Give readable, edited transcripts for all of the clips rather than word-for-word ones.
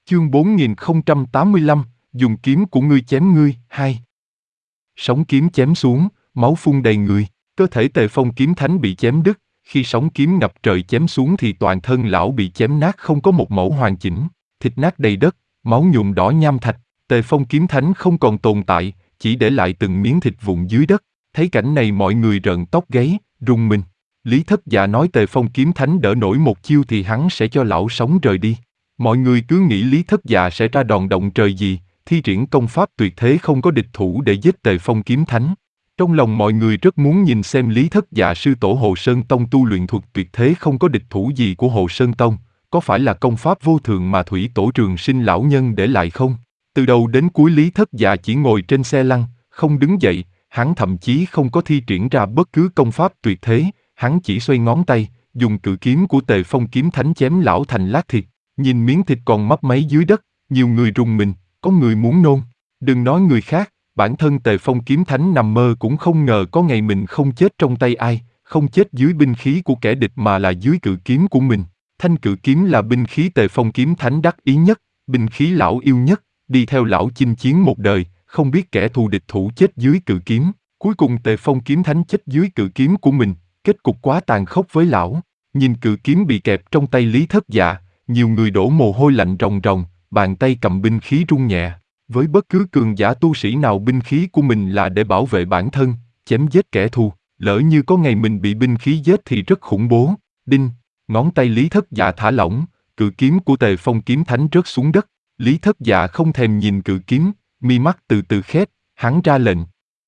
Chương 4085, dùng kiếm của ngươi chém ngươi, 2. Sóng kiếm chém xuống, máu phun đầy người, cơ thể Tề Phong kiếm thánh bị chém đứt, khi sóng kiếm ngập trời chém xuống thì toàn thân lão bị chém nát không có một mẩu hoàn chỉnh, thịt nát đầy đất, máu nhuộm đỏ nham thạch, Tề Phong kiếm thánh không còn tồn tại, chỉ để lại từng miếng thịt vụn dưới đất. Thấy cảnh này mọi người rợn tóc gáy, rùng mình. Lý Thất Dạ nói Tề Phong kiếm thánh đỡ nổi một chiêu thì hắn sẽ cho lão sống rời đi. Mọi người cứ nghĩ Lý Thất Dạ sẽ ra đòn động trời gì, thi triển công pháp tuyệt thế không có địch thủ để giết Tề Phong kiếm thánh. Trong lòng mọi người rất muốn nhìn xem Lý Thất Dạ sư tổ Hồ Sơn Tông tu luyện thuật tuyệt thế không có địch thủ gì của Hồ Sơn Tông, có phải là công pháp vô thượng mà Thủy Tổ Trường Sinh lão nhân để lại không? Từ đầu đến cuối Lý Thất Dạ chỉ ngồi trên xe lăn, không đứng dậy, hắn thậm chí không có thi triển ra bất cứ công pháp tuyệt thế, hắn chỉ xoay ngón tay, dùng cự kiếm của Tề Phong kiếm thánh chém lão thành lát thịt. Nhìn miếng thịt còn mấp máy dưới đất, nhiều người rùng mình, có người muốn nôn. Đừng nói người khác, bản thân Tề Phong kiếm thánh nằm mơ cũng không ngờ có ngày mình không chết trong tay ai, không chết dưới binh khí của kẻ địch mà là dưới cự kiếm của mình. Thanh cự kiếm là binh khí Tề Phong kiếm thánh đắc ý nhất, binh khí lão yêu nhất, đi theo lão chinh chiến một đời, không biết kẻ thù địch thủ chết dưới cự kiếm. Cuối cùng Tề Phong kiếm thánh chết dưới cự kiếm của mình, kết cục quá tàn khốc với lão. Nhìn cự kiếm bị kẹp trong tay Lý Thất Dạ, nhiều người đổ mồ hôi lạnh ròng ròng, bàn tay cầm binh khí run nhẹ. Với bất cứ cường giả tu sĩ nào binh khí của mình là để bảo vệ bản thân, chém giết kẻ thù. Lỡ như có ngày mình bị binh khí giết thì rất khủng bố. Đinh, ngón tay Lý Thất Dạ thả lỏng, cự kiếm của Tề Phong kiếm thánh rớt xuống đất. Lý Thất Dạ không thèm nhìn cự kiếm, mi mắt từ từ khép, hắn ra lệnh.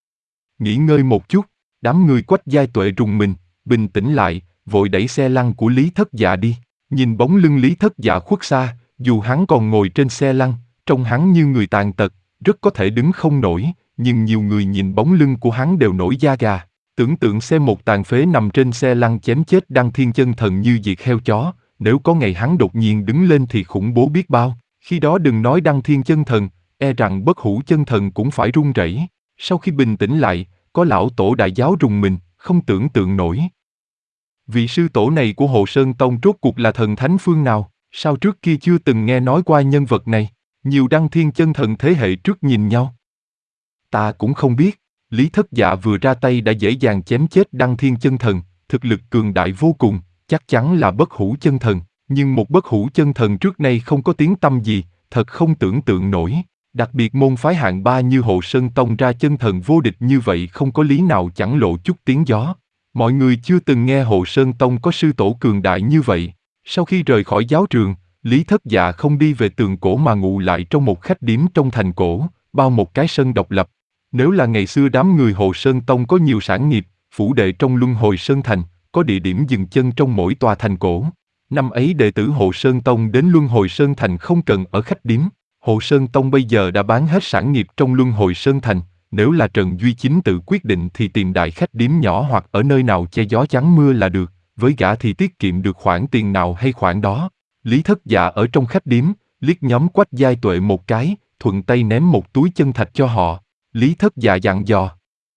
Nghỉ ngơi một chút, đám người Quách Giai Tuệ rùng mình, bình tĩnh lại, vội đẩy xe lăn của Lý Thất Dạ đi. Nhìn bóng lưng Lý Thất Dạ khuất xa, dù hắn còn ngồi trên xe lăn, trông hắn như người tàn tật, rất có thể đứng không nổi, nhưng nhiều người nhìn bóng lưng của hắn đều nổi da gà. Tưởng tượng xem một tàn phế nằm trên xe lăn chém chết Đăng Thiên Chân Thần như diệt heo chó, nếu có ngày hắn đột nhiên đứng lên thì khủng bố biết bao. Khi đó đừng nói Đăng Thiên Chân Thần, e rằng Bất Hủ Chân Thần cũng phải run rẩy. Sau khi bình tĩnh lại, có lão tổ đại giáo rùng mình, không tưởng tượng nổi. Vị sư tổ này của Hồ Sơn Tông rốt cuộc là thần thánh phương nào, sao trước kia chưa từng nghe nói qua nhân vật này? Nhiều Đăng Thiên Chân Thần thế hệ trước nhìn nhau. Ta cũng không biết, Lý Thất Dạ vừa ra tay đã dễ dàng chém chết Đăng Thiên Chân Thần, thực lực cường đại vô cùng, chắc chắn là Bất Hủ Chân Thần, nhưng một Bất Hủ Chân Thần trước nay không có tiếng tăm gì, thật không tưởng tượng nổi. Đặc biệt môn phái hạng ba như Hồ Sơn Tông ra chân thần vô địch như vậy không có lý nào chẳng lộ chút tiếng gió. Mọi người chưa từng nghe Hồ Sơn Tông có sư tổ cường đại như vậy. Sau khi rời khỏi giáo trường, Lý Thất Dạ không đi về tường cổ mà ngụ lại trong một khách điếm trong thành cổ, bao một cái sân độc lập. Nếu là ngày xưa đám người Hồ Sơn Tông có nhiều sản nghiệp, phủ đệ trong Luân Hồi Sơn Thành, có địa điểm dừng chân trong mỗi tòa thành cổ. Năm ấy đệ tử Hồ Sơn Tông đến Luân Hồi Sơn Thành không cần ở khách điếm. Hồ Sơn Tông bây giờ đã bán hết sản nghiệp trong Luân Hồi Sơn Thành, nếu là Trần Duy Chính tự quyết định thì tìm đại khách điếm nhỏ hoặc ở nơi nào che gió chắn mưa là được, với gã thì tiết kiệm được khoản tiền nào hay khoản đó. Lý Thất Dạ ở trong khách điếm, liếc nhóm Quách Giai Tuệ một cái, thuận tay ném một túi chân thạch cho họ. Lý Thất Dạ dặn dò.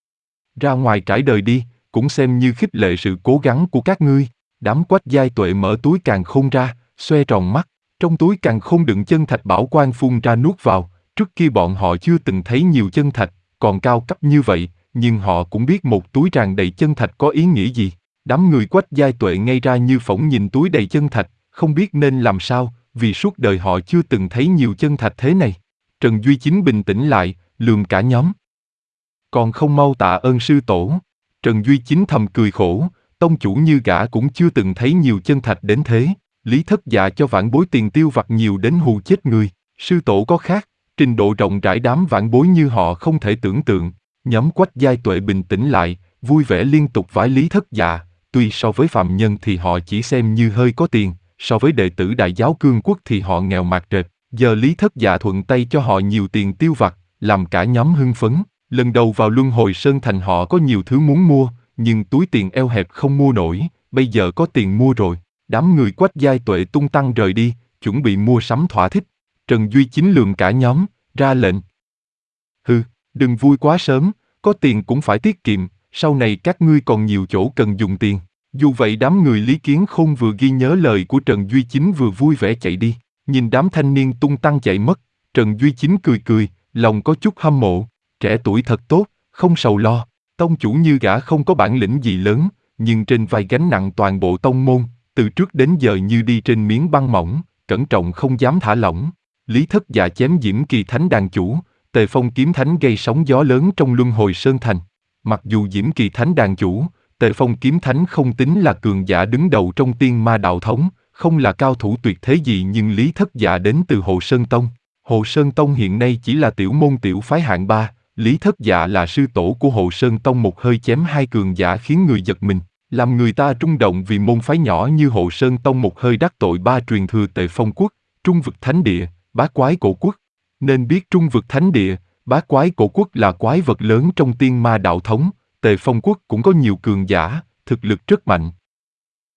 Ra ngoài trải đời đi, cũng xem như khích lệ sự cố gắng của các ngươi. Đám Quách Giai Tuệ mở túi càn khôn ra, xoe tròn mắt. Trong túi càn khôn đựng chân thạch bảo quang phun ra nuốt vào, trước kia bọn họ chưa từng thấy nhiều chân thạch, còn cao cấp như vậy, nhưng họ cũng biết một túi tràn đầy chân thạch có ý nghĩa gì. Đám người Quách Giai Tuệ ngây ra như phỗng nhìn túi đầy chân thạch, không biết nên làm sao, vì suốt đời họ chưa từng thấy nhiều chân thạch thế này. Trần Duy Chính bình tĩnh lại, lườm cả nhóm. Còn không mau tạ ơn sư tổ. Trần Duy Chính thầm cười khổ, tông chủ như gã cũng chưa từng thấy nhiều chân thạch đến thế. Lý Thất Dạ cho vãn bối tiền tiêu vặt nhiều đến hù chết người. Sư tổ có khác, trình độ rộng rãi đám vãn bối như họ không thể tưởng tượng. Nhóm Quách Giai Tuệ bình tĩnh lại, vui vẻ liên tục vái Lý Thất Dạ. Tuy so với phạm nhân thì họ chỉ xem như hơi có tiền, so với đệ tử đại giáo cương quốc thì họ nghèo mạt rệp. Giờ Lý Thất Dạ thuận tay cho họ nhiều tiền tiêu vặt, làm cả nhóm hưng phấn. Lần đầu vào Luân Hồi Sơn Thành họ có nhiều thứ muốn mua, nhưng túi tiền eo hẹp không mua nổi, bây giờ có tiền mua rồi. Đám người Quách Giai Tuệ tung tăng rời đi, chuẩn bị mua sắm thỏa thích. Trần Duy Chính lườm cả nhóm, ra lệnh. Hừ, đừng vui quá sớm, có tiền cũng phải tiết kiệm, sau này các ngươi còn nhiều chỗ cần dùng tiền. Dù vậy đám người Lý Kiến Khôn vừa ghi nhớ lời của Trần Duy Chính vừa vui vẻ chạy đi. Nhìn đám thanh niên tung tăng chạy mất, Trần Duy Chính cười cười, lòng có chút hâm mộ. Trẻ tuổi thật tốt, không sầu lo. Tông chủ như gã không có bản lĩnh gì lớn, nhưng trên vai gánh nặng toàn bộ tông môn, từ trước đến giờ như đi trên miếng băng mỏng, cẩn trọng không dám thả lỏng. Lý Thất Dạ chém Diễm Kỳ Thánh đàn chủ, Tề Phong kiếm thánh gây sóng gió lớn trong Luân Hồi Sơn Thành. Mặc dù Diễm Kỳ Thánh đàn chủ, Tề Phong kiếm thánh không tính là cường giả đứng đầu trong tiên ma đạo thống, không là cao thủ tuyệt thế gì, nhưng Lý Thất Dạ đến từ Hồ Sơn Tông. Hồ Sơn Tông hiện nay chỉ là tiểu môn tiểu phái hạng 3, Lý Thất Dạ là sư tổ của Hồ Sơn Tông, một hơi chém hai cường giả khiến người giật mình, làm người ta rung động vì môn phái nhỏ như Hồ Sơn Tông một hơi đắc tội ba truyền thừa Tề Phong quốc, Trung vực Thánh địa, Bá Quái Cổ quốc. Nên biết Trung vực Thánh địa, Bá Quái Cổ quốc là quái vật lớn trong tiên ma đạo thống, Tề Phong quốc cũng có nhiều cường giả, thực lực rất mạnh.